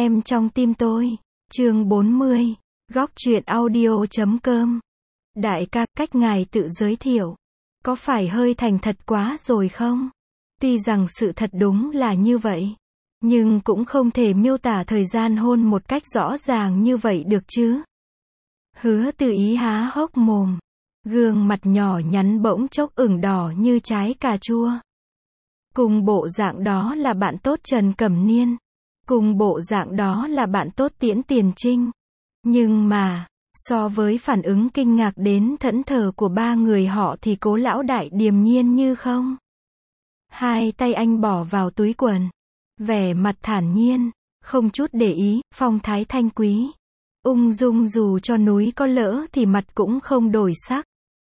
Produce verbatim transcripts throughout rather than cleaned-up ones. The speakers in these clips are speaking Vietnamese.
Em trong tim tôi. Chương bốn mươi. Góc truyện audio chấm com. Đại ca, cách ngài tự giới thiệu, có phải hơi thành thật quá rồi không? Tuy rằng sự thật đúng là như vậy, nhưng cũng không thể miêu tả thời gian hôn một cách rõ ràng như vậy được chứ. Hứa Tư Ý há hốc mồm, gương mặt nhỏ nhắn bỗng chốc ửng đỏ như trái cà chua. Cùng bộ dạng đó là bạn tốt Trần Cẩm Niên, cùng bộ dạng đó là bạn tốt Tiễn Tiền Trinh. Nhưng mà, so với phản ứng kinh ngạc đến thẫn thờ của ba người họ thì Cố lão đại điềm nhiên như không. Hai tay anh bỏ vào túi quần, vẻ mặt thản nhiên, không chút để ý, phong thái thanh quý, ung dung, dù cho núi có lỡ thì mặt cũng không đổi sắc.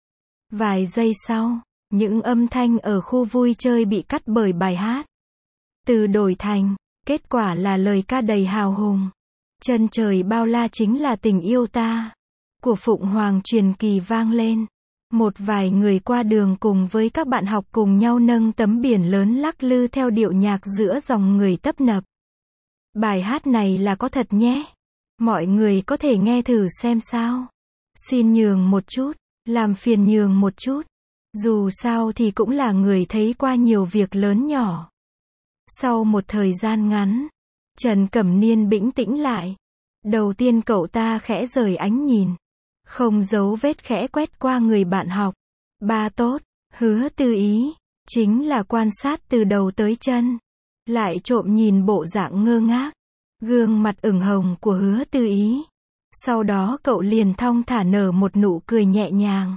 Vài giây sau, những âm thanh ở khu vui chơi bị cắt bởi bài hát từ đổi thành, kết quả là lời ca đầy hào hùng. Chân trời bao la chính là tình yêu ta, của Phụng Hoàng truyền kỳ vang lên. Một vài người qua đường cùng với các bạn học cùng nhau nâng tấm biển lớn lắc lư theo điệu nhạc giữa dòng người tấp nập. Bài hát này là có thật nhé. Mọi người có thể nghe thử xem sao. Xin nhường một chút, làm phiền nhường một chút. Dù sao thì cũng là người thấy qua nhiều việc lớn nhỏ. Sau một thời gian ngắn, Trần Cẩm Niên bĩnh tĩnh lại. Đầu tiên cậu ta khẽ rời ánh nhìn, không giấu vết khẽ quét qua người bạn học. Ba tốt, Hứa Tư Ý, chính là quan sát từ đầu tới chân. Lại trộm nhìn bộ dạng ngơ ngác, gương mặt ửng hồng của Hứa Tư Ý. Sau đó cậu liền thong thả nở một nụ cười nhẹ nhàng.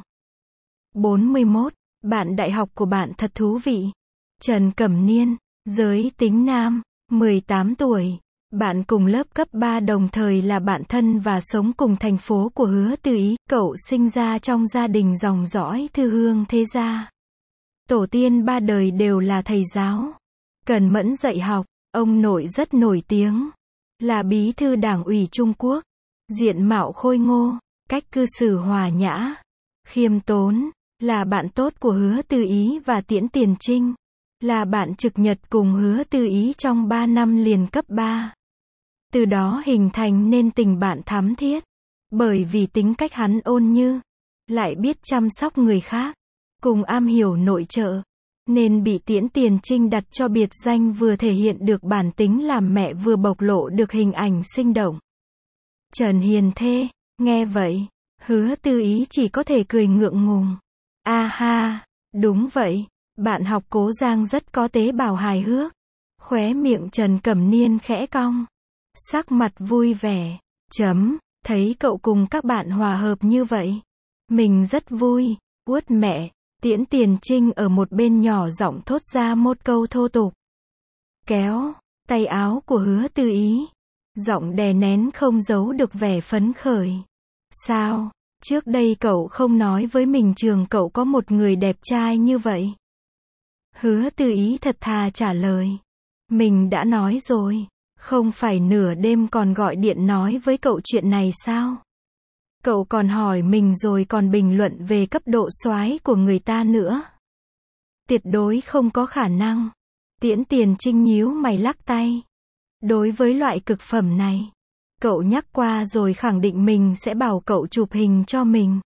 bốn mươi mốt. Bạn đại học của bạn thật thú vị. Trần Cẩm Niên, giới tính nam, mười tám tuổi. Bạn cùng lớp cấp ba, đồng thời là bạn thân và sống cùng thành phố của Hứa Tư Ý. Cậu sinh ra trong gia đình dòng dõi thư hương thế gia. Tổ tiên ba đời đều là thầy giáo, cần mẫn dạy học. Ông nội rất nổi tiếng, là bí thư đảng ủy Trung Quốc. Diện mạo khôi ngô, cách cư xử hòa nhã, khiêm tốn, là bạn tốt của Hứa Tư Ý và Tiễn Tiền Trinh. Là bạn trực nhật cùng Hứa Tư Ý trong ba năm liền cấp ba. Từ đó hình thành nên tình bạn thắm thiết. Bởi vì tính cách hắn ôn như, lại biết chăm sóc người khác, cùng am hiểu nội trợ, nên bị Tiễn Tiền Trinh đặt cho biệt danh vừa thể hiện được bản tính làm mẹ vừa bộc lộ được hình ảnh sinh động. Trần Hiền Thê, nghe vậy, Hứa Tư Ý chỉ có thể cười ngượng ngùng. A ha, đúng vậy, bạn học Cố Giang rất có tế bào hài hước. Khóe miệng Trần Cẩm Niên khẽ cong, sắc mặt vui vẻ. Chấm, thấy cậu cùng các bạn hòa hợp như vậy, mình rất vui. Uất mẹ. Tiễn Tiền Trinh ở một bên nhỏ giọng thốt ra một câu thô tục. Kéo tay áo của Hứa Tư Ý, giọng đè nén không giấu được vẻ phấn khởi. Sao, trước đây cậu không nói với mình trường cậu có một người đẹp trai như vậy? Hứa Tư Ý thật thà trả lời. Mình đã nói rồi, không phải nửa đêm còn gọi điện nói với cậu chuyện này sao? Cậu còn hỏi mình rồi còn bình luận về cấp độ soái của người ta nữa. Tuyệt đối không có khả năng. Tiễn Tiền Trinh nhíu mày lắc tay. Đối với loại cực phẩm này, cậu nhắc qua rồi, khẳng định mình sẽ bảo cậu chụp hình cho mình.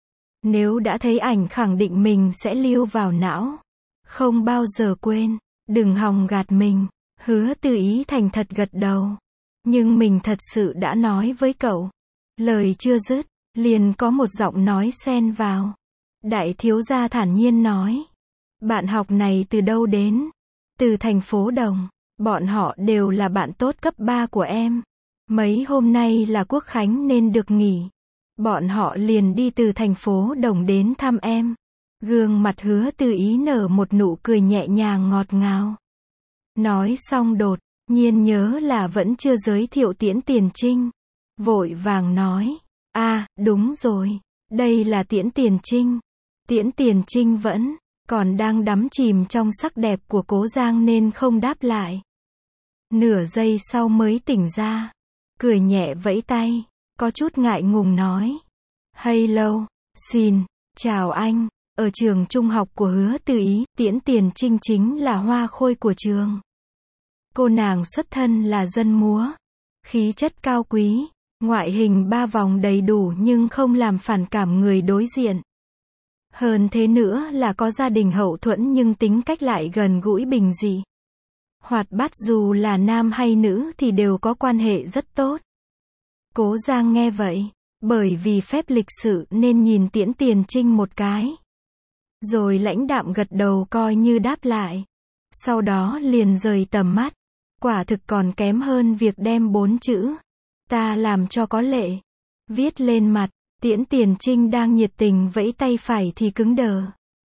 Nếu đã thấy ảnh khẳng định mình sẽ lưu vào não, không bao giờ quên. Đừng hòng gạt mình. Hứa Tư Ý thành thật gật đầu. Nhưng mình thật sự đã nói với cậu. Lời chưa dứt, liền có một giọng nói xen vào. Đại thiếu gia thản nhiên nói. Bạn học này từ đâu đến? Từ thành phố Đồng. Bọn họ đều là bạn tốt cấp ba của em. Mấy hôm nay là Quốc Khánh nên được nghỉ. Bọn họ liền đi từ thành phố Đồng đến thăm em. Gương mặt Hứa Tư Ý nở một nụ cười nhẹ nhàng ngọt ngào. Nói xong đột nhiên nhớ là vẫn chưa giới thiệu Tiễn Tiền Trinh. Vội vàng nói. À, đúng rồi. Đây là Tiễn Tiền Trinh. Tiễn Tiền Trinh vẫn còn đang đắm chìm trong sắc đẹp của Cố Giang nên không đáp lại. Nửa giây sau mới tỉnh ra. Cười nhẹ vẫy tay. Có chút ngại ngùng nói. Hello, xin, chào anh. Ở trường trung học của Hứa Tư Ý, Tiễn Tiền Trinh chính là hoa khôi của trường. Cô nàng xuất thân là dân múa. khí chất cao quý, ngoại hình ba vòng đầy đủ nhưng không làm phản cảm người đối diện. Hơn thế nữa là có gia đình hậu thuẫn nhưng tính cách lại gần gũi bình dị. Hoạt bát, dù là nam hay nữ thì đều có quan hệ rất tốt. Cố Giang nghe vậy, bởi vì phép lịch sự nên nhìn Tiễn Tiền Trinh một cái. Rồi lãnh đạm gật đầu coi như đáp lại. Sau đó liền rời tầm mắt. Quả thực còn kém hơn việc đem bốn chữ "ta" làm cho có lệ viết lên mặt. Tiễn Tiền Trinh đang nhiệt tình vẫy tay phải thì cứng đờ.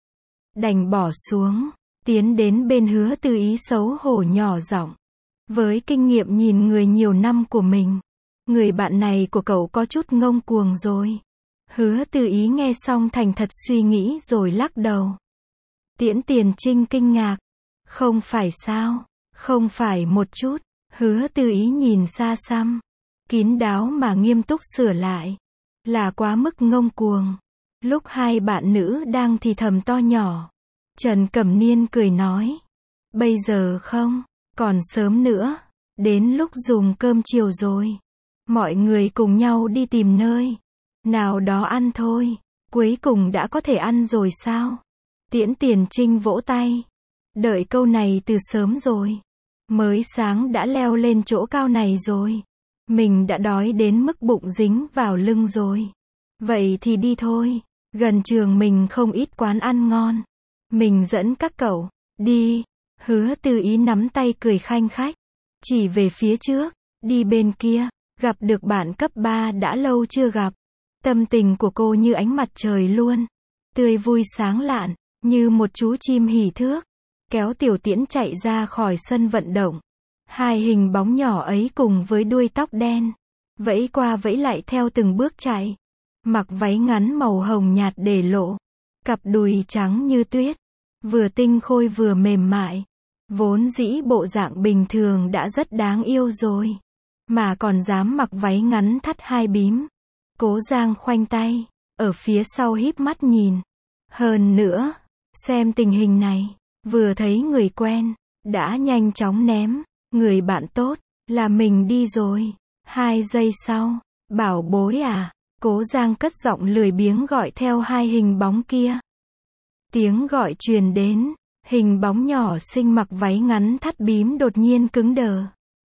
Đành bỏ xuống, tiến đến bên Hứa Tư Ý xấu hổ nhỏ giọng. Với kinh nghiệm nhìn người nhiều năm của mình, người bạn này của cậu có chút ngông cuồng rồi. Hứa Tư Ý nghe xong thành thật suy nghĩ rồi lắc đầu. Tiễn Tiền Trinh kinh ngạc. Không phải sao? Không phải một chút. Hứa Tư Ý nhìn xa xăm, kín đáo mà nghiêm túc sửa lại. Là quá mức ngông cuồng. Lúc hai bạn nữ đang thì thầm to nhỏ, Trần Cẩm Niên cười nói. Bây giờ không, còn sớm nữa. Đến lúc dùng cơm chiều rồi. Mọi người cùng nhau đi tìm nơi nào đó ăn thôi. Cuối cùng đã có thể ăn rồi sao? Tiễn Tiền Trinh vỗ tay. Đợi câu này từ sớm rồi. Mới sáng đã leo lên chỗ cao này rồi. Mình đã đói đến mức bụng dính vào lưng rồi. Vậy thì đi thôi. Gần trường mình không ít quán ăn ngon. Mình dẫn các cậu. Đi. Hứa Tư Ý nắm tay cười khanh khách. Chỉ về phía trước. Đi bên kia. Gặp được bạn cấp ba đã lâu chưa gặp. Tâm tình của cô như ánh mặt trời luôn. Tươi vui sáng lạn. Như một chú chim hỉ thước. Kéo Tiểu Tiễn chạy ra khỏi sân vận động. Hai hình bóng nhỏ ấy cùng với đuôi tóc đen. Vẫy qua vẫy lại theo từng bước chạy. Mặc váy ngắn màu hồng nhạt để lộ. Cặp đùi trắng như tuyết. Vừa tinh khôi vừa mềm mại. Vốn dĩ bộ dạng bình thường đã rất đáng yêu rồi. Mà còn dám mặc váy ngắn thắt hai bím. Cố Giang khoanh tay. Ở phía sau híp mắt nhìn. Hơn nữa. Xem tình hình này. Vừa thấy người quen. Đã nhanh chóng ném. Người bạn tốt. Là mình đi rồi. Hai giây sau. Bảo bối à. Cố Giang cất giọng lười biếng gọi theo hai hình bóng kia. Tiếng gọi truyền đến. Hình bóng nhỏ xinh mặc váy ngắn thắt bím đột nhiên cứng đờ.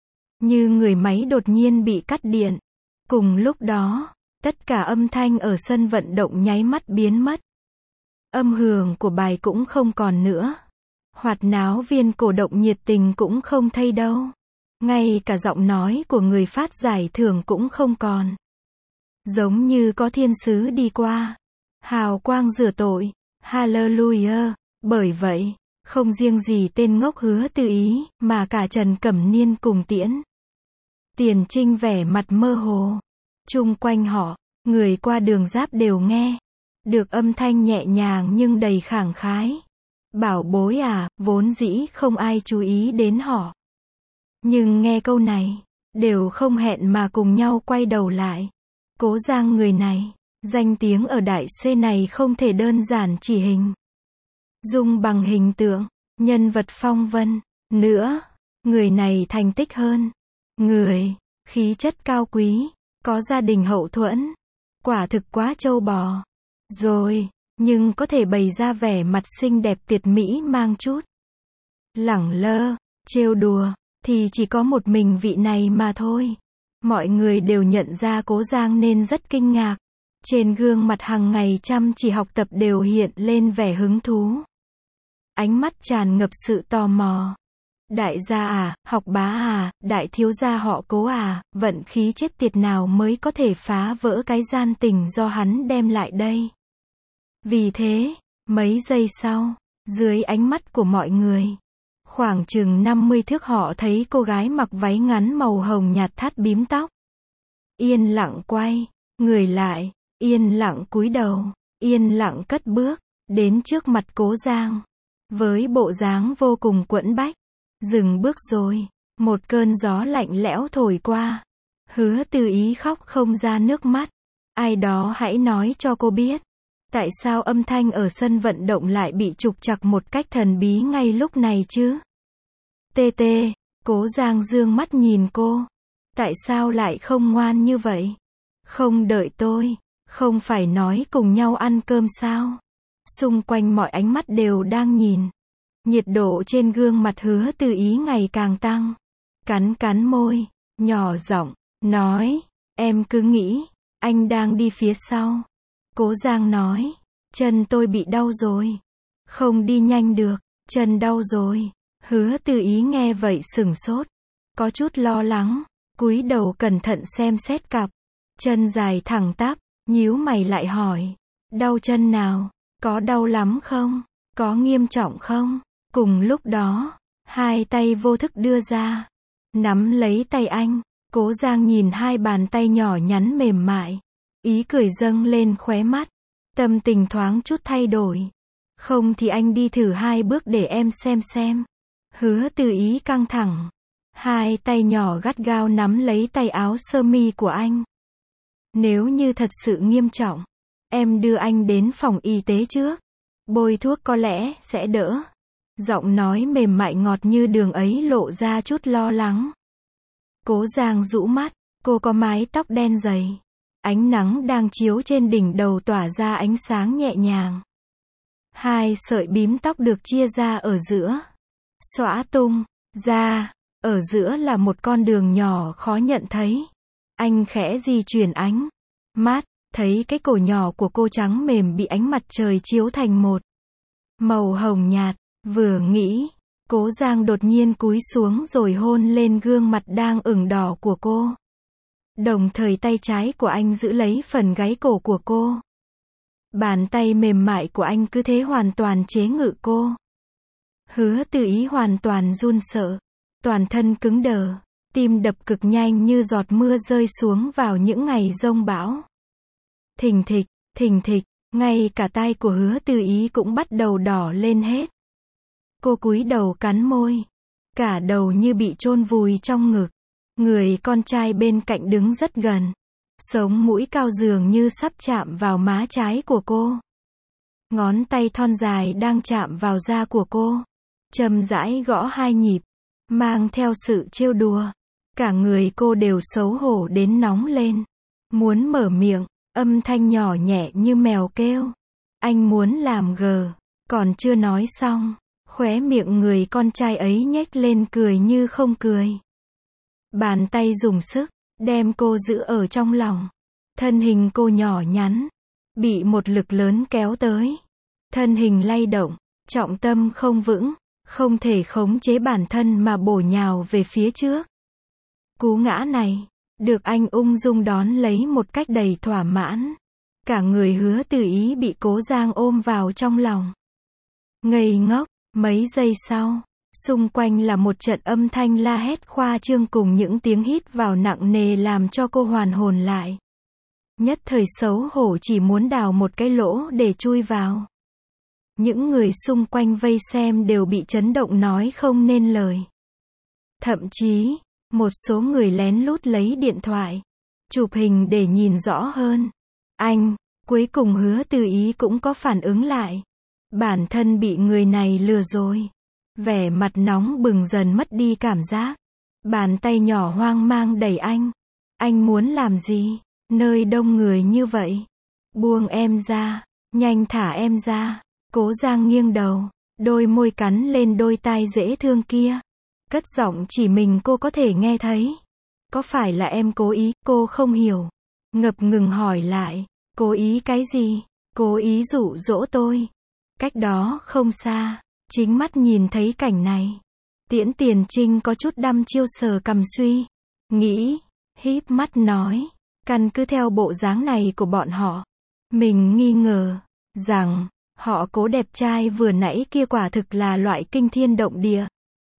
Như người máy đột nhiên bị cắt điện. Cùng lúc đó, tất cả âm thanh ở sân vận động nháy mắt biến mất. Âm hưởng của bài cũng không còn nữa. Hoạt náo viên cổ động nhiệt tình cũng không thấy đâu. Ngay cả giọng nói của người phát giải thưởng cũng không còn. Giống như có thiên sứ đi qua. Hào quang rửa tội. Hallelujah. Bởi vậy, không riêng gì tên ngốc Hứa Tư Ý, mà cả Trần Cẩm Niên cùng Tiễn Tiền Trinh vẻ mặt mơ hồ. Chung quanh họ, người qua đường giáp đều nghe được âm thanh nhẹ nhàng nhưng đầy khẳng khái. Bảo bối à, vốn dĩ không ai chú ý đến họ. Nhưng nghe câu này, đều không hẹn mà cùng nhau quay đầu lại. Cố Giang người này, danh tiếng ở đại C này không thể đơn giản chỉ hình dung bằng hình tượng, nhân vật phong vân. Nữa, người này thành tích hơn. Người, khí chất cao quý, có gia đình hậu thuẫn. Quả thực quá trâu bò. Rồi, nhưng có thể bày ra vẻ mặt xinh đẹp tuyệt mỹ mang chút lẳng lơ, trêu đùa, thì chỉ có một mình vị này mà thôi. Mọi người đều nhận ra Cố Giang nên rất kinh ngạc. Trên gương mặt hàng ngày chăm chỉ học tập đều hiện lên vẻ hứng thú. Ánh mắt tràn ngập sự tò mò. Đại gia à, học bá à, đại thiếu gia họ Cố à, vận khí chết tiệt nào mới có thể phá vỡ cái gian tình do hắn đem lại đây. Vì thế, mấy giây sau, dưới ánh mắt của mọi người, khoảng chừng năm mươi thước họ thấy cô gái mặc váy ngắn màu hồng nhạt thắt bím tóc. Yên lặng quay, người lại, yên lặng cúi đầu, yên lặng cất bước, đến trước mặt Cố Giang. Với bộ dáng vô cùng quẫn bách. Dừng bước rồi, một cơn gió lạnh lẽo thổi qua. Hứa Tư Ý khóc không ra nước mắt. Ai đó hãy nói cho cô biết. Tại sao âm thanh ở sân vận động lại bị trục trặc một cách thần bí ngay lúc này chứ? Tê tê, Cố Giang dương mắt nhìn cô. Tại sao lại không ngoan như vậy? Không đợi tôi, không phải nói cùng nhau ăn cơm sao? Xung quanh mọi ánh mắt đều đang nhìn. Nhiệt độ trên gương mặt Hứa Từ Ý ngày càng tăng. Cắn cắn môi, nhỏ giọng, nói, em cứ nghĩ, anh đang đi phía sau. Cố Giang nói, chân tôi bị đau rồi. Không đi nhanh được, chân đau rồi. Hứa Từ Ý nghe vậy sửng sốt. Có chút lo lắng, cúi đầu cẩn thận xem xét cặp. Chân dài thẳng tắp, nhíu mày lại hỏi. Đau chân nào? Có đau lắm không? Có nghiêm trọng không? Cùng lúc đó, hai tay vô thức đưa ra. Nắm lấy tay anh. Cố Giang nhìn hai bàn tay nhỏ nhắn mềm mại. Ý cười dâng lên khóe mắt. Tâm tình thoáng chút thay đổi. Không thì anh đi thử hai bước để em xem xem. Hứa Từ Ý căng thẳng. Hai tay nhỏ gắt gao nắm lấy tay áo sơ mi của anh. Nếu như thật sự nghiêm trọng, em đưa anh đến phòng y tế trước. Bôi thuốc có lẽ sẽ đỡ. Giọng nói mềm mại ngọt như đường ấy lộ ra chút lo lắng. Cố Giang rũ mắt, cô có mái tóc đen dày. Ánh nắng đang chiếu trên đỉnh đầu tỏa ra ánh sáng nhẹ nhàng. Hai sợi bím tóc được chia ra ở giữa. Xõa tung ra, ở giữa là một con đường nhỏ khó nhận thấy. Anh khẽ di chuyển ánh mắt, thấy cái cổ nhỏ của cô trắng mềm bị ánh mặt trời chiếu thành một màu hồng nhạt. Vừa nghĩ, Cố Giang đột nhiên cúi xuống rồi hôn lên gương mặt đang ửng đỏ của cô. Đồng thời tay trái của anh giữ lấy phần gáy cổ của cô. Bàn tay mềm mại của anh cứ thế hoàn toàn chế ngự cô. Hứa Từ Ý hoàn toàn run sợ. Toàn thân cứng đờ. Tim đập cực nhanh như giọt mưa rơi xuống vào những ngày giông bão. Thình thịch, thình thịch, ngay cả tai của Hứa Từ Ý cũng bắt đầu đỏ lên hết. Cô cúi đầu cắn môi. Cả đầu như bị chôn vùi trong ngực. Người con trai bên cạnh đứng rất gần. Sống mũi cao dường như sắp chạm vào má trái của cô. Ngón tay thon dài đang chạm vào da của cô. Chậm rãi gõ hai nhịp. Mang theo sự trêu đùa. Cả người cô đều xấu hổ đến nóng lên. Muốn mở miệng, âm thanh nhỏ nhẹ như mèo kêu. Anh muốn làm gờ. Còn chưa nói xong, khóe miệng người con trai ấy nhếch lên cười như không cười. Bàn tay dùng sức, đem cô giữ ở trong lòng. Thân hình cô nhỏ nhắn, bị một lực lớn kéo tới. Thân hình lay động, trọng tâm không vững, không thể khống chế bản thân mà bổ nhào về phía trước. Cú ngã này, được anh ung dung đón lấy một cách đầy thỏa mãn. Cả người Hứa Từ Ý bị Cố Giang ôm vào trong lòng. Ngây ngốc, mấy giây sau, xung quanh là một trận âm thanh la hét khoa trương cùng những tiếng hít vào nặng nề làm cho cô hoàn hồn lại. Nhất thời xấu hổ chỉ muốn đào một cái lỗ để chui vào. Những người xung quanh vây xem đều bị chấn động nói không nên lời. Thậm chí, một số người lén lút lấy điện thoại, chụp hình để nhìn rõ hơn. Anh, cuối cùng Hứa Từ Ý cũng có phản ứng lại. Bản thân bị người này lừa rồi. Vẻ mặt nóng bừng dần mất đi cảm giác. Bàn tay nhỏ hoang mang đẩy anh. Anh muốn làm gì? Nơi đông người như vậy. Buông em ra. Nhanh thả em ra. Cố Giang nghiêng đầu. Đôi môi cắn lên đôi tai dễ thương kia. Cất giọng chỉ mình cô có thể nghe thấy. Có phải là em cố ý? Cô không hiểu. Ngập ngừng hỏi lại. Cố ý cái gì? Cố ý dụ dỗ tôi. Cách đó không xa. Chính mắt nhìn thấy cảnh này. Tiễn Tiền Trinh có chút đăm chiêu sờ cằm suy. Nghĩ. Híp mắt nói. Căn cứ theo bộ dáng này của bọn họ. Mình nghi ngờ. Rằng. Họ Cố đẹp trai vừa nãy kia quả thực là loại kinh thiên động địa.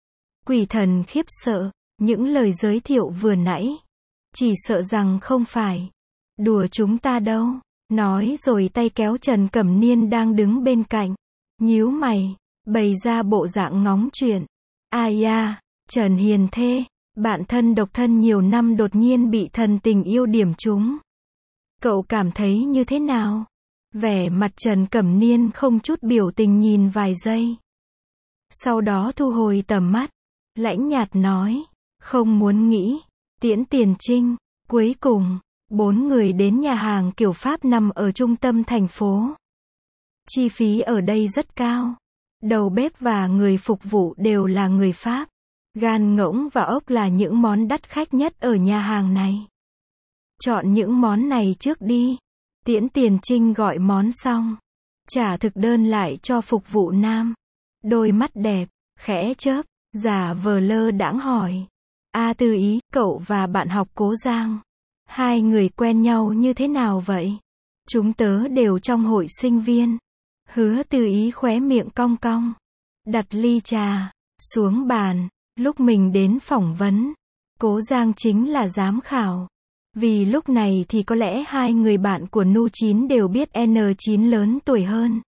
Quỷ thần khiếp sợ. Những lời giới thiệu vừa nãy. Chỉ sợ rằng không phải. Đùa chúng ta đâu. Nói rồi tay kéo Trần Cẩm Niên đang đứng bên cạnh. Nhíu mày. Bày ra bộ dạng ngóng chuyện. Ai à, Trần Hiền Thê, bạn thân độc thân nhiều năm đột nhiên bị thần tình yêu điểm trúng. Cậu cảm thấy như thế nào? Vẻ mặt Trần Cẩm Niên không chút biểu tình nhìn vài giây. Sau đó thu hồi tầm mắt. Lãnh nhạt nói, không muốn nghĩ. Tiễn Tiền Trinh. Cuối cùng, bốn người đến nhà hàng kiểu Pháp nằm ở trung tâm thành phố. Chi phí ở đây rất cao. Đầu bếp và người phục vụ đều là người Pháp. Gan ngỗng và ốc là những món đắt khách nhất ở nhà hàng này. Chọn những món này trước đi. Tiễn Tiền Trinh gọi món xong, trả thực đơn lại cho phục vụ nam. Đôi mắt đẹp, khẽ chớp, giả vờ lơ đãng hỏi. A Tư Ý, cậu và bạn học Cố Giang, hai người quen nhau như thế nào vậy? Chúng tớ đều trong hội sinh viên. Hứa Tư Ý khóe miệng cong cong, đặt ly trà xuống bàn. Lúc mình đến phỏng vấn, Cố Giang chính là giám khảo. Vì lúc này thì có lẽ hai người bạn của Nu chín đều biết N chín lớn tuổi hơn.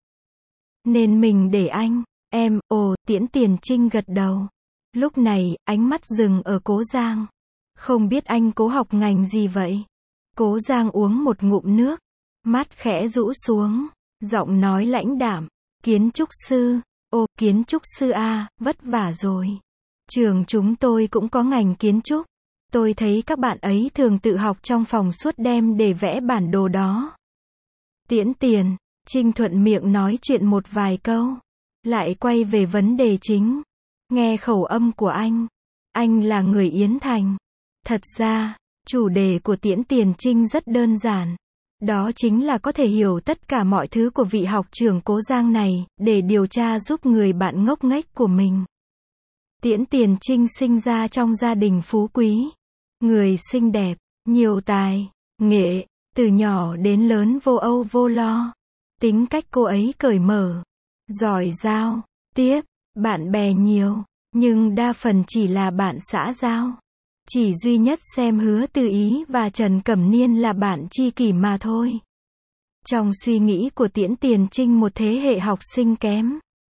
Nên mình để anh, em, ồ, Tiễn Tiền Trinh gật đầu. Lúc này, ánh mắt dừng ở Cố Giang. Không biết anh Cố học ngành gì vậy? Cố Giang uống một ngụm nước, mắt khẽ rũ xuống, giọng nói lãnh đạm. Kiến trúc sư. Ồ, kiến trúc sư a, vất vả rồi. Trường chúng tôi cũng có ngành kiến trúc. Tôi thấy các bạn ấy thường tự học trong phòng suốt đêm để vẽ bản đồ đó. Tiễn Tiền Trinh thuận miệng nói chuyện một vài câu, lại quay về vấn đề chính. Nghe khẩu âm của anh, anh là người Yến Thành. Thật ra, chủ đề của Tiễn Tiền Trinh rất đơn giản. Đó chính là có thể hiểu tất cả mọi thứ của vị học trưởng Cố Giang này, để điều tra giúp người bạn ngốc nghếch của mình. Tiễn Tiền Trinh sinh ra trong gia đình phú quý. Người xinh đẹp, nhiều tài, nghệ, từ nhỏ đến lớn vô âu vô lo. Tính cách cô ấy cởi mở, giỏi giao tiếp, bạn bè nhiều, nhưng đa phần chỉ là bạn xã giao. Chỉ duy nhất xem Hứa Tư Ý và Trần Cẩm Niên là bạn tri kỷ mà thôi. Trong suy nghĩ của Tiễn Tiền Trinh một thế hệ học sinh kém.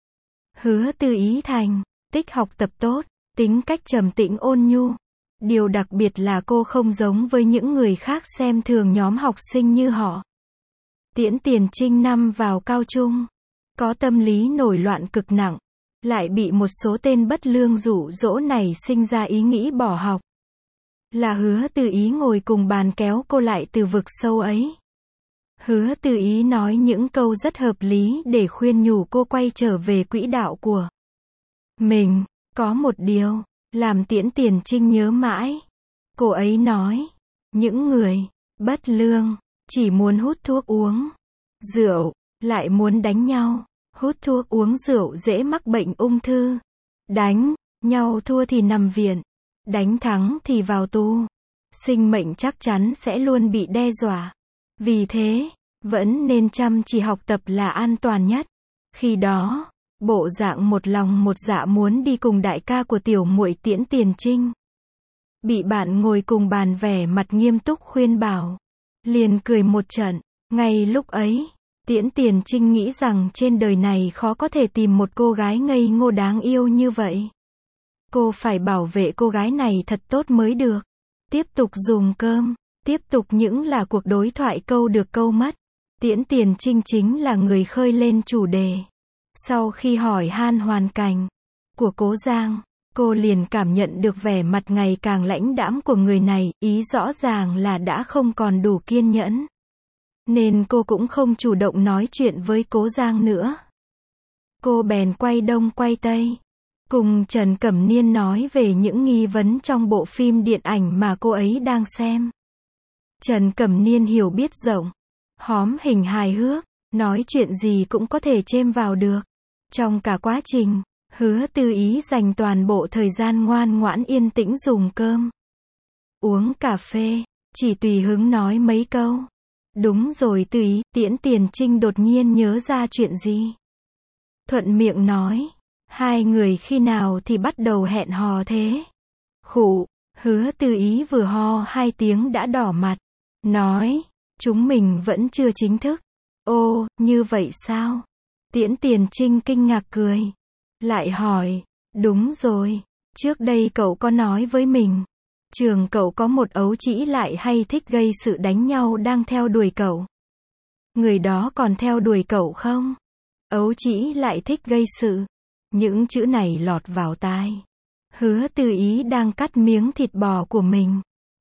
Hứa Tư Ý thành tích học tập tốt, tính cách trầm tĩnh ôn nhu. Điều đặc biệt là cô không giống với những người khác xem thường nhóm học sinh như họ. Tiễn Tiền Trinh năm vào cao trung, có tâm lý nổi loạn cực nặng, lại bị một số tên bất lương dụ dỗ nảy sinh ra ý nghĩ bỏ học. Là Hứa Tư Ý ngồi cùng bàn kéo cô lại từ vực sâu ấy. Hứa Tư Ý nói những câu rất hợp lý để khuyên nhủ cô quay trở về quỹ đạo của mình. Có một điều làm Tiễn Tiền Trinh nhớ mãi. Cô ấy nói, những người bất lương chỉ muốn hút thuốc uống rượu, lại muốn đánh nhau. Hút thuốc uống rượu dễ mắc bệnh ung thư. Đánh nhau thua thì nằm viện, đánh thắng thì vào tù. Sinh mệnh chắc chắn sẽ luôn bị đe dọa. Vì thế, vẫn nên chăm chỉ học tập là an toàn nhất. Khi đó, bộ dạng một lòng một dạ muốn đi cùng đại ca của tiểu muội Tiễn Tiền Trinh. Bị bạn ngồi cùng bàn vẻ mặt nghiêm túc khuyên bảo, liền cười một trận. Ngay lúc ấy, Tiễn Tiền Trinh nghĩ rằng trên đời này khó có thể tìm một cô gái ngây ngô đáng yêu như vậy. Cô phải bảo vệ cô gái này thật tốt mới được. Tiếp tục dùng cơm, tiếp tục những là cuộc đối thoại câu được câu mất. Tiễn Tiền Trinh chính là người khơi lên chủ đề. Sau khi hỏi han hoàn cảnh của Cố Giang, cô liền cảm nhận được vẻ mặt ngày càng lãnh đãm của người này, ý rõ ràng là đã không còn đủ kiên nhẫn. Nên cô cũng không chủ động nói chuyện với Cố Giang nữa. Cô bèn quay đông quay tây, cùng Trần Cẩm Niên nói về những nghi vấn trong bộ phim điện ảnh mà cô ấy đang xem. Trần Cẩm Niên hiểu biết rộng, hóm hình hài hước, nói chuyện gì cũng có thể chêm vào được. Trong cả quá trình, Hứa Tư Ý dành toàn bộ thời gian ngoan ngoãn yên tĩnh dùng cơm, uống cà phê, chỉ tùy hứng nói mấy câu. Đúng rồi Tư Ý, Tiễn Tiền Trinh đột nhiên nhớ ra chuyện gì. Thuận miệng nói, hai người khi nào thì bắt đầu hẹn hò thế? Khụ, Hứa Tư Ý vừa ho hai tiếng đã đỏ mặt, nói, chúng mình vẫn chưa chính thức. Ô, như vậy sao? Tiễn Tiền Trinh kinh ngạc cười, lại hỏi, đúng rồi, trước đây cậu có nói với mình, trường cậu có một ấu trĩ lại hay thích gây sự đánh nhau đang theo đuổi cậu. Người đó còn theo đuổi cậu không? Ấu trĩ lại thích gây sự. Những chữ này lọt vào tai Hứa Tư Ý đang cắt miếng thịt bò của mình.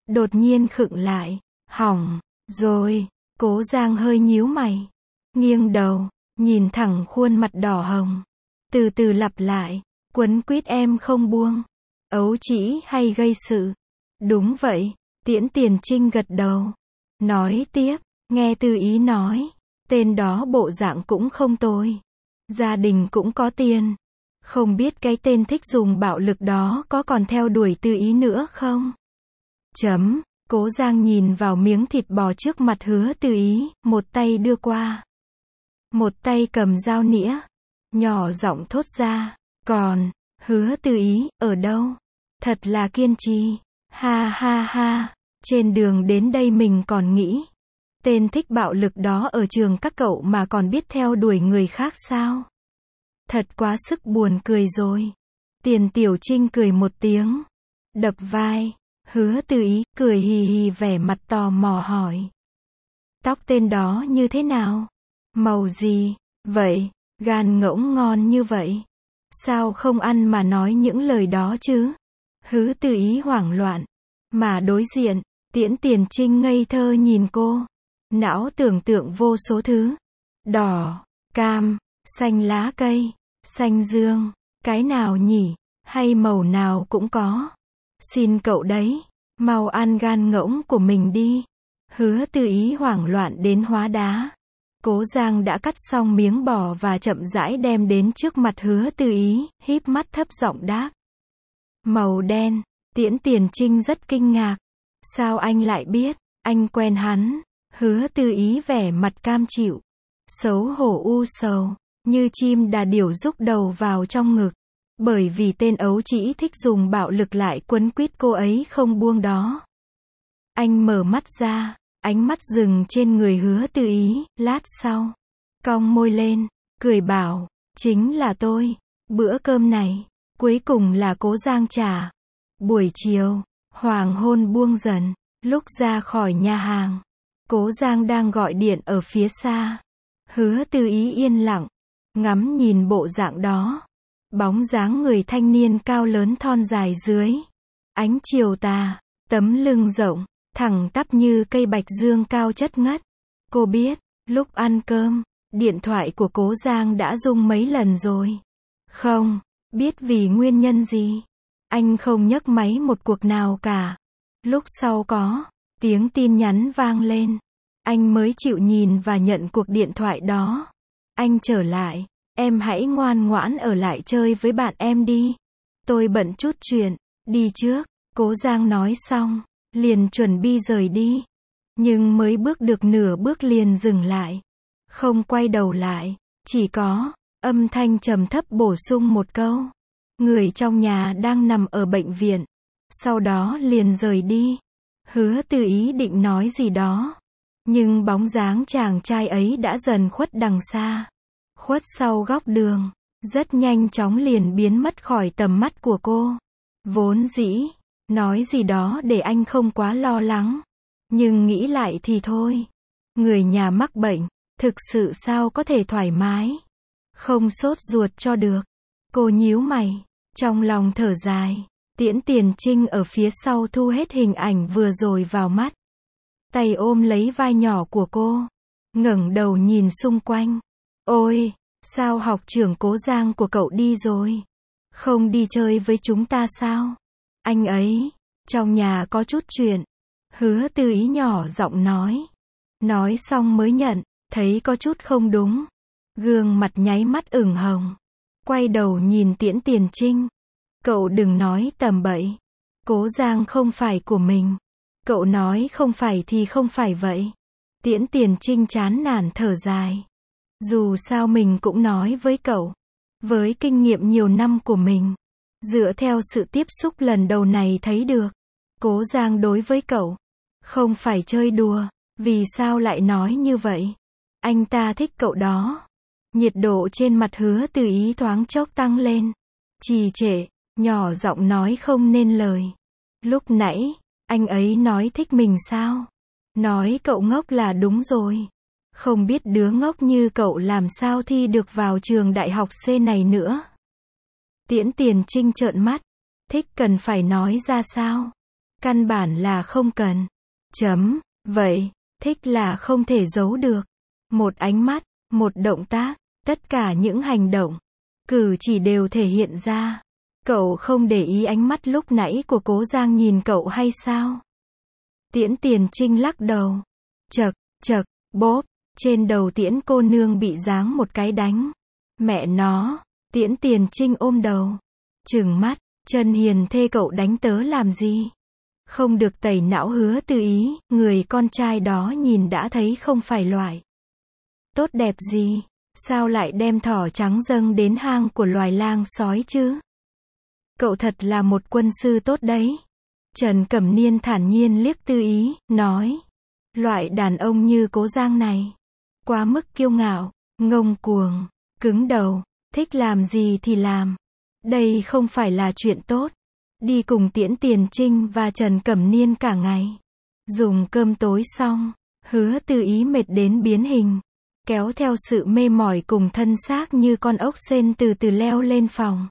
Đột nhiên khựng lại. Hỏng, rồi. Cố Giang hơi nhíu mày. Nghiêng đầu, nhìn thẳng khuôn mặt đỏ hồng. Từ từ lặp lại. Quấn quýt em không buông. Ấu trĩ hay gây sự? Đúng vậy. Tiễn Tiền Trinh gật đầu. Nói tiếp, nghe Tư Ý nói. Tên đó bộ dạng cũng không tồi. Gia đình cũng có tiền. Không biết cái tên thích dùng bạo lực đó có còn theo đuổi Tư Ý nữa không? Chấm. Cố Giang nhìn vào miếng thịt bò trước mặt Hứa Tư Ý, một tay đưa qua. Một tay cầm dao nĩa. Nhỏ giọng thốt ra. Còn, Hứa Tư Ý, ở đâu? Thật là kiên trì. Ha ha ha. Trên đường đến đây mình còn nghĩ. Tên thích bạo lực đó ở trường các cậu mà còn biết theo đuổi người khác sao? Thật quá sức buồn cười rồi. Tiền Tiểu Trinh cười một tiếng. Đập vai. Hứa Tư Ý, cười hì hì vẻ mặt tò mò hỏi. Tóc tên đó như thế nào? Màu gì? Vậy, gan ngỗng ngon như vậy. Sao không ăn mà nói những lời đó chứ? Hứa Tư Ý hoảng loạn. Mà đối diện, Tiễn Tiền Trinh ngây thơ nhìn cô. Não tưởng tượng vô số thứ. Đỏ, cam, xanh lá cây, xanh dương, cái nào nhỉ? Hay màu nào cũng có. Xin cậu đấy, mau ăn gan ngỗng của mình đi. Hứa Tư Ý hoảng loạn đến hóa đá. Cố Giang đã cắt xong miếng bò và chậm rãi đem đến trước mặt Hứa Tư Ý, híp mắt thấp giọng đáp. Màu đen. Tiễn Tiền Trinh rất kinh ngạc. Sao anh lại biết? Anh quen hắn. Hứa Tư Ý vẻ mặt cam chịu. Xấu hổ u sầu. Như chim đà điểu rúc đầu vào trong ngực. Bởi vì tên ấu trĩ thích dùng bạo lực lại quấn quýt cô ấy không buông đó. Anh mở mắt ra. Ánh mắt dừng trên người Hứa Tư Ý. Lát sau, cong môi lên, cười bảo. Chính là tôi. Bữa cơm này, cuối cùng là Cố Giang trả. Buổi chiều, hoàng hôn buông dần. Lúc ra khỏi nhà hàng, Cố Giang đang gọi điện ở phía xa. Hứa Tư Ý yên lặng, ngắm nhìn bộ dạng đó. Bóng dáng người thanh niên cao lớn thon dài dưới ánh chiều tà, tấm lưng rộng, thẳng tắp như cây bạch dương cao chất ngất. Cô biết, lúc ăn cơm, điện thoại của Cố Giang đã rung mấy lần rồi. Không biết vì nguyên nhân gì, anh không nhấc máy một cuộc nào cả. Lúc sau có tiếng tin nhắn vang lên, anh mới chịu nhìn và nhận cuộc điện thoại đó. Anh trở lại, em hãy ngoan ngoãn ở lại chơi với bạn em đi. Tôi bận chút chuyện, đi trước. Cố Giang nói xong, liền chuẩn bị rời đi. Nhưng mới bước được nửa bước liền dừng lại. Không quay đầu lại, chỉ có âm thanh trầm thấp bổ sung một câu. Người trong nhà đang nằm ở bệnh viện. Sau đó liền rời đi. Hứa Tư Ý định nói gì đó. Nhưng bóng dáng chàng trai ấy đã dần khuất đằng xa. Khuất sau góc đường. Rất nhanh chóng liền biến mất khỏi tầm mắt của cô. Vốn dĩ, nói gì đó để anh không quá lo lắng. Nhưng nghĩ lại thì thôi. Người nhà mắc bệnh, thực sự sao có thể thoải mái. Không sốt ruột cho được. Cô nhíu mày, trong lòng thở dài. Tiễn Tiền Trinh ở phía sau thu hết hình ảnh vừa rồi vào mắt. Tay ôm lấy vai nhỏ của cô. Ngẩng đầu nhìn xung quanh. Ôi, sao học trưởng Cố Giang của cậu đi rồi? Không đi chơi với chúng ta sao? Anh ấy, trong nhà có chút chuyện. Hứa Tư Ý nhỏ giọng nói. Nói xong mới nhận, thấy có chút không đúng. Gương mặt nháy mắt ửng hồng. Quay đầu nhìn Tiễn Tiền Trinh. Cậu đừng nói tầm bậy. Cố Giang không phải của mình. Cậu nói không phải thì không phải vậy. Tiễn Tiền Trinh chán nản thở dài. Dù sao mình cũng nói với cậu. Với kinh nghiệm nhiều năm của mình, dựa theo sự tiếp xúc lần đầu này thấy được. Cố Giang đối với cậu không phải chơi đùa. Vì sao lại nói như vậy? Anh ta thích cậu đó. Nhiệt độ trên mặt Hứa Tư Ý thoáng chốc tăng lên. Trì trệ, nhỏ giọng nói không nên lời. Lúc nãy, anh ấy nói thích mình sao? Nói cậu ngốc là đúng rồi. Không biết đứa ngốc như cậu làm sao thi được vào trường đại học C này nữa. Tiễn Tiền Trinh trợn mắt. Thích cần phải nói ra sao? Căn bản là không cần. Chấm. Vậy, thích là không thể giấu được. Một ánh mắt, một động tác, tất cả những hành động, cử chỉ đều thể hiện ra. Cậu không để ý ánh mắt lúc nãy của Cố Giang nhìn cậu hay sao? Tiễn Tiền Trinh lắc đầu. Chậc, chậc, bốp, trên đầu Tiễn cô nương bị giáng một cái đánh. Mẹ nó, Tiễn Tiền Trinh ôm đầu. Trừng mắt, Trần Hiền thê cậu đánh tớ làm gì? Không được tẩy não Hứa Tư Ý, người con trai đó nhìn đã thấy không phải loại tốt đẹp gì, sao lại đem thỏ trắng dâng đến hang của loài lang sói chứ? Cậu thật là một quân sư tốt đấy. Trần Cẩm Niên thản nhiên liếc Tư Ý, nói. Loại đàn ông như Cố Giang này, quá mức kiêu ngạo, ngông cuồng, cứng đầu, thích làm gì thì làm. Đây không phải là chuyện tốt. Đi cùng Tiễn Tiền Trinh và Trần Cẩm Niên cả ngày. Dùng cơm tối xong, Hứa Tư Ý mệt đến biến hình. Kéo theo sự mê mỏi cùng thân xác như con ốc sên từ từ leo lên phòng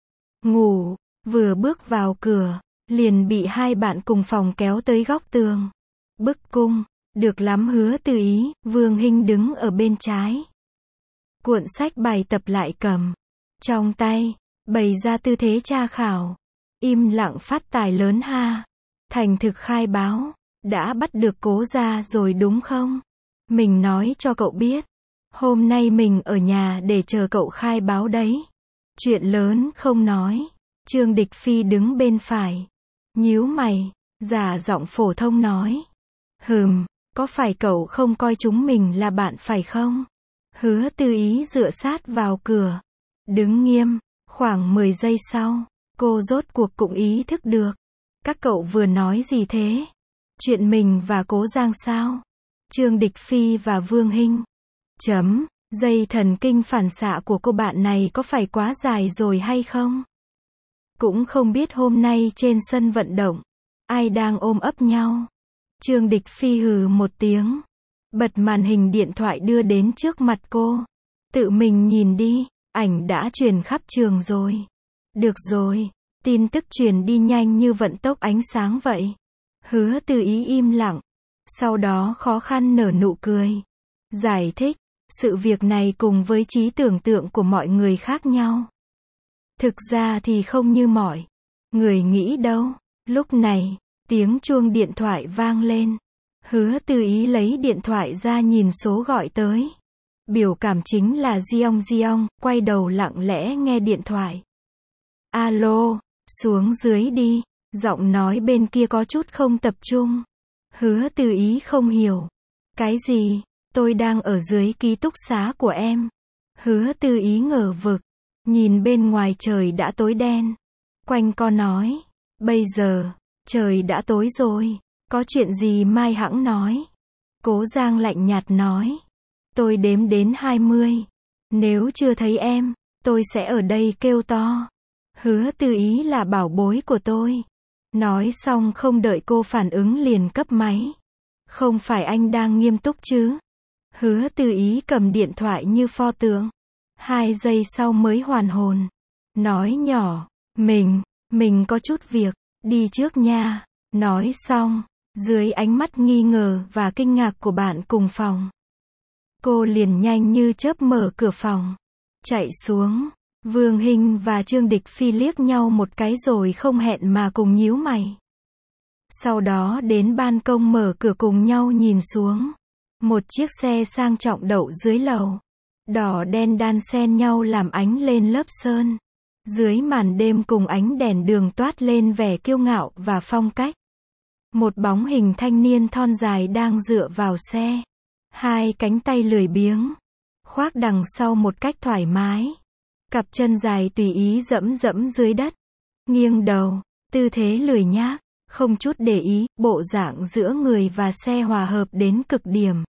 ngủ, vừa bước vào cửa, liền bị hai bạn cùng phòng kéo tới góc tường. Bức cung, được lắm Hứa Tư Ý, Vương Hinh đứng ở bên trái. Cuộn sách bài tập lại cầm trong tay, bày ra tư thế tra khảo. Im lặng phát tài lớn ha. Thành thực khai báo, đã bắt được Cố gia rồi đúng không? Mình nói cho cậu biết, hôm nay mình ở nhà để chờ cậu khai báo đấy. Chuyện lớn không nói. Trương Địch Phi đứng bên phải, nhíu mày, giả giọng phổ thông nói. Hừm, có phải cậu không coi chúng mình là bạn phải không? Hứa Tư Ý dựa sát vào cửa, đứng nghiêm. Khoảng mười giây sau, cô rốt cuộc cũng ý thức được. Các cậu vừa nói gì thế? Chuyện mình và Cố Giang sao? Trương Địch Phi và Vương Hinh. Chấm. Dây thần kinh phản xạ của cô bạn này có phải quá dài rồi hay không? Cũng không biết hôm nay trên sân vận động, ai đang ôm ấp nhau. Trương Địch Phi hừ một tiếng, bật màn hình điện thoại đưa đến trước mặt cô. Tự mình nhìn đi, ảnh đã truyền khắp trường rồi. Được rồi, tin tức truyền đi nhanh như vận tốc ánh sáng vậy. Hứa Tư Ý im lặng, sau đó khó khăn nở nụ cười. Giải thích, sự việc này cùng với trí tưởng tượng của mọi người khác nhau. Thực ra thì không như mọi người nghĩ đâu. Lúc này, tiếng chuông điện thoại vang lên. Hứa Tư Ý lấy điện thoại ra nhìn số gọi tới. Biểu cảm chính là Giong Giong, quay đầu lặng lẽ nghe điện thoại. Alo, xuống dưới đi, giọng nói bên kia có chút không tập trung. Hứa Tư Ý không hiểu. Cái gì? Tôi đang ở dưới ký túc xá của em. Hứa Tư Ý ngờ vực, nhìn bên ngoài trời đã tối đen. Quanh co nói, bây giờ, trời đã tối rồi, có chuyện gì mai hẵng nói. Cố Giang lạnh nhạt nói, tôi đếm đến hai mươi. Nếu chưa thấy em, tôi sẽ ở đây kêu to. Hứa Tư Ý là bảo bối của tôi. Nói xong không đợi cô phản ứng liền cấp máy. Không phải anh đang nghiêm túc chứ? Hứa Tư Ý cầm điện thoại như pho tượng. Hai giây sau mới hoàn hồn. Nói nhỏ, mình, mình có chút việc, đi trước nha. Nói xong, dưới ánh mắt nghi ngờ và kinh ngạc của bạn cùng phòng, cô liền nhanh như chớp mở cửa phòng, chạy xuống. Vương Hinh và Trương Địch Phi liếc nhau một cái rồi không hẹn mà cùng nhíu mày. Sau đó đến ban công mở cửa cùng nhau nhìn xuống. Một chiếc xe sang trọng đậu dưới lầu. Đỏ đen đan xen nhau làm ánh lên lớp sơn. Dưới màn đêm cùng ánh đèn đường toát lên vẻ kiêu ngạo và phong cách. Một bóng hình thanh niên thon dài đang dựa vào xe. Hai cánh tay lười biếng, khoác đằng sau một cách thoải mái. Cặp chân dài tùy ý dẫm dẫm dưới đất. Nghiêng đầu, tư thế lười nhác, không chút để ý, bộ dạng giữa người và xe hòa hợp đến cực điểm.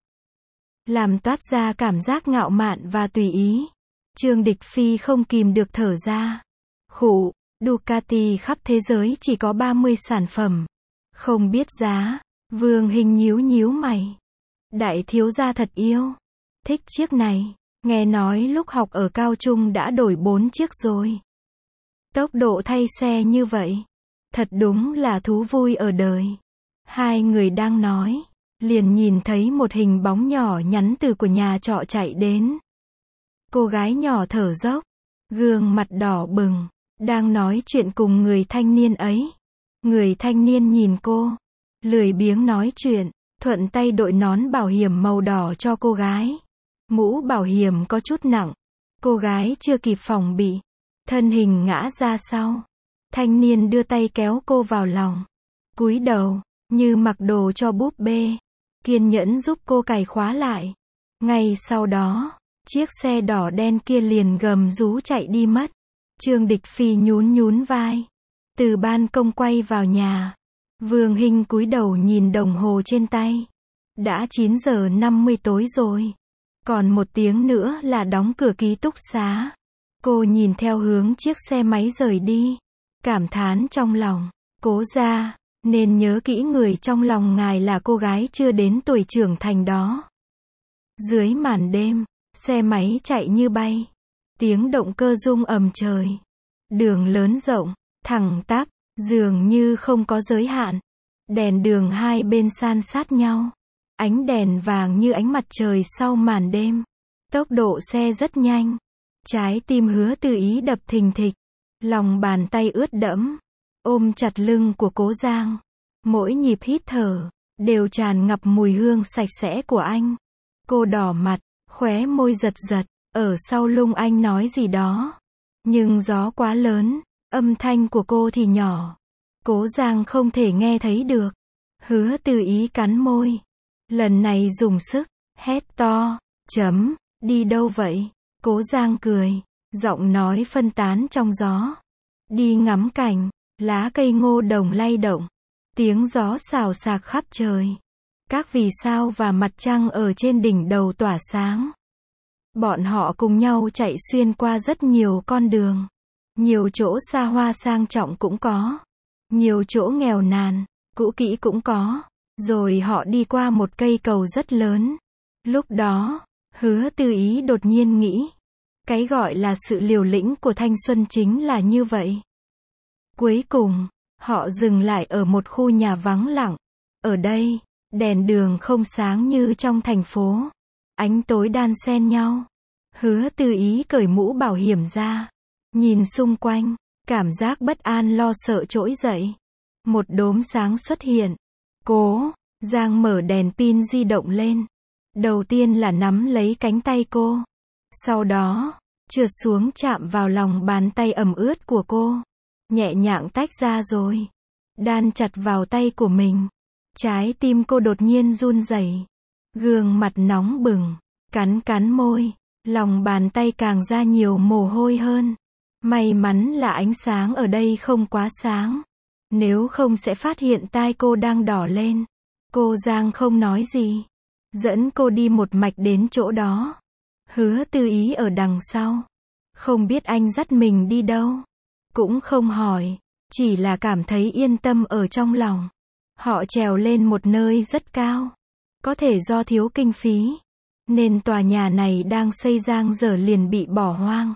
Làm toát ra cảm giác ngạo mạn và tùy ý. Trương Địch Phi không kìm được thở ra. Khụ, Ducati khắp thế giới chỉ có ba mươi sản phẩm. Không biết giá. Vương Hinh nhíu nhíu mày. Đại thiếu gia thật yêu. Thích chiếc này. Nghe nói lúc học ở cao trung đã đổi bốn chiếc rồi. Tốc độ thay xe như vậy. Thật đúng là thú vui ở đời. Hai người đang nói, liền nhìn thấy một hình bóng nhỏ nhắn từ của nhà trọ chạy đến. Cô gái nhỏ thở dốc, gương mặt đỏ bừng, đang nói chuyện cùng người thanh niên ấy. Người thanh niên nhìn cô, lười biếng nói chuyện, thuận tay đội nón bảo hiểm màu đỏ cho cô gái. Mũ bảo hiểm có chút nặng, cô gái chưa kịp phòng bị, thân hình ngã ra sau. Thanh niên đưa tay kéo cô vào lòng, cúi đầu, như mặc đồ cho búp bê, kiên nhẫn giúp cô cài khóa lại. Ngay sau đó, chiếc xe đỏ đen kia liền gầm rú chạy đi mất. Trương Địch Phi nhún nhún vai, từ ban công quay vào nhà. Vương Hinh cúi đầu nhìn đồng hồ trên tay. Đã chín giờ năm mươi tối rồi. Còn một tiếng nữa là đóng cửa ký túc xá. Cô nhìn theo hướng chiếc xe máy rời đi, cảm thán trong lòng, Cố gia, nên nhớ kỹ người trong lòng ngài là cô gái chưa đến tuổi trưởng thành đó. Dưới màn đêm, xe máy chạy như bay. Tiếng động cơ rung ầm trời. Đường lớn rộng, thẳng tắp, dường như không có giới hạn. Đèn đường hai bên san sát nhau. Ánh đèn vàng như ánh mặt trời sau màn đêm. Tốc độ xe rất nhanh. Trái tim Hứa Tư Ý đập thình thịch. Lòng bàn tay ướt đẫm, ôm chặt lưng của Cố Giang. Mỗi nhịp hít thở, đều tràn ngập mùi hương sạch sẽ của anh. Cô đỏ mặt, khóe môi giật giật, ở sau lưng anh nói gì đó. Nhưng gió quá lớn, âm thanh của cô thì nhỏ. Cố Giang không thể nghe thấy được. Hứa Tư Ý cắn môi. Lần này dùng sức, hét to, chấm, đi đâu vậy? Cố Giang cười, giọng nói phân tán trong gió. Đi ngắm cảnh, lá cây ngô đồng lay động. Tiếng gió xào xạc khắp trời. Các vì sao và mặt trăng ở trên đỉnh đầu tỏa sáng. Bọn họ cùng nhau chạy xuyên qua rất nhiều con đường. Nhiều chỗ xa hoa sang trọng cũng có. Nhiều chỗ nghèo nàn, cũ kỹ cũng có. Rồi họ đi qua một cây cầu rất lớn. Lúc đó, Hứa Tư Ý đột nhiên nghĩ. Cái gọi là sự liều lĩnh của thanh xuân chính là như vậy. Cuối cùng, họ dừng lại ở một khu nhà vắng lặng. Ở đây, đèn đường không sáng như trong thành phố. Ánh tối đan xen nhau. Hứa Tư Ý cởi mũ bảo hiểm ra. Nhìn xung quanh, cảm giác bất an lo sợ trỗi dậy. Một đốm sáng xuất hiện. Cố Giang mở đèn pin di động lên. Đầu tiên là nắm lấy cánh tay cô. Sau đó, trượt xuống chạm vào lòng bàn tay ẩm ướt của cô. Nhẹ nhàng tách ra rồi. Đan chặt vào tay của mình. Trái tim cô đột nhiên run rẩy. Gương mặt nóng bừng. Cắn cắn môi. Lòng bàn tay càng ra nhiều mồ hôi hơn. May mắn là ánh sáng ở đây không quá sáng. Nếu không sẽ phát hiện tai cô đang đỏ lên. Cô Giang không nói gì. Dẫn cô đi một mạch đến chỗ đó. Hứa Tư Ý ở đằng sau. Không biết anh dắt mình đi đâu. Cũng không hỏi. Chỉ là cảm thấy yên tâm ở trong lòng. Họ trèo lên một nơi rất cao. Có thể do thiếu kinh phí. Nên tòa nhà này đang xây dang dở liền bị bỏ hoang.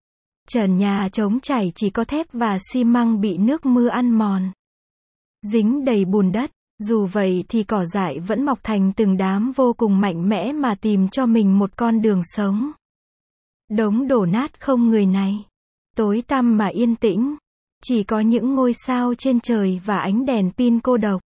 Trần nhà trống chảy chỉ có thép và xi măng bị nước mưa ăn mòn. Dính đầy bùn đất. Dù vậy thì cỏ dại vẫn mọc thành từng đám vô cùng mạnh mẽ mà tìm cho mình một con đường sống. Đống đổ nát không người này. Tối tăm mà yên tĩnh. Chỉ có những ngôi sao trên trời và ánh đèn pin cô độc.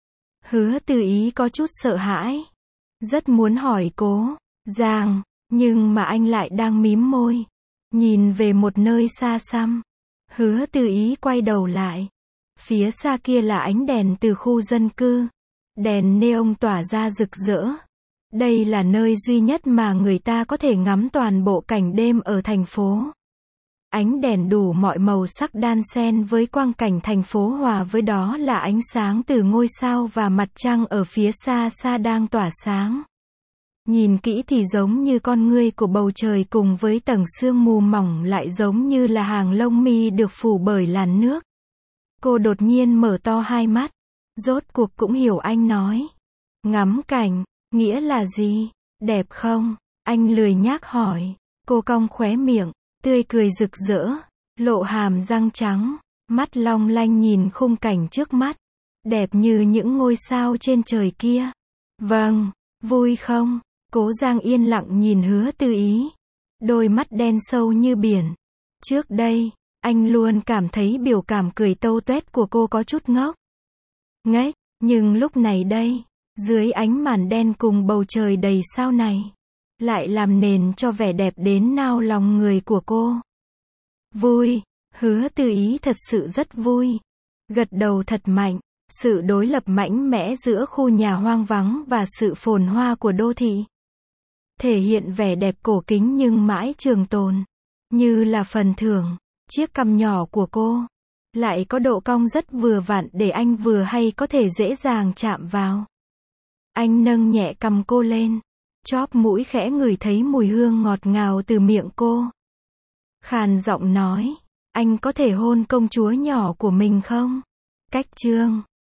Hứa Tư Ý có chút sợ hãi. Rất muốn hỏi Cố Giang, nhưng mà anh lại đang mím môi. Nhìn về một nơi xa xăm. Hứa Tư Ý quay đầu lại. Phía xa kia là ánh đèn từ khu dân cư. Đèn neon tỏa ra rực rỡ. Đây là nơi duy nhất mà người ta có thể ngắm toàn bộ cảnh đêm ở thành phố. Ánh đèn đủ mọi màu sắc đan xen với quang cảnh thành phố hòa với đó là ánh sáng từ ngôi sao và mặt trăng ở phía xa xa đang tỏa sáng. Nhìn kỹ thì giống như con ngươi của bầu trời cùng với tầng sương mù mỏng lại giống như là hàng lông mi được phủ bởi làn nước. Cô đột nhiên mở to hai mắt. Rốt cuộc cũng hiểu anh nói. Ngắm cảnh, nghĩa là gì? Đẹp không? Anh lười nhác hỏi. Cô cong khóe miệng, tươi cười rực rỡ, lộ hàm răng trắng. mắt long lanh nhìn khung cảnh trước mắt, đẹp như những ngôi sao trên trời kia. Vâng, vui không? Cố Giang yên lặng nhìn Hứa Tư Ý, đôi mắt đen sâu như biển. Trước đây, anh luôn cảm thấy biểu cảm cười tâu tuét của cô có chút ngốc nghếch, nhưng lúc này đây, dưới ánh màn đen cùng bầu trời đầy sao này, lại làm nền cho vẻ đẹp đến nao lòng người của cô. Vui, Hứa Tư Ý thật sự rất vui. Gật đầu thật mạnh, sự đối lập mạnh mẽ giữa khu nhà hoang vắng và sự phồn hoa của đô thị. Thể hiện vẻ đẹp cổ kính nhưng mãi trường tồn. Như là phần thưởng, chiếc cằm nhỏ của cô lại có độ cong rất vừa vặn để anh vừa hay có thể dễ dàng chạm vào. Anh nâng nhẹ cằm cô lên, chóp mũi khẽ ngửi thấy mùi hương ngọt ngào từ miệng cô. Khàn giọng nói, anh có thể hôn công chúa nhỏ của mình không? Cách chương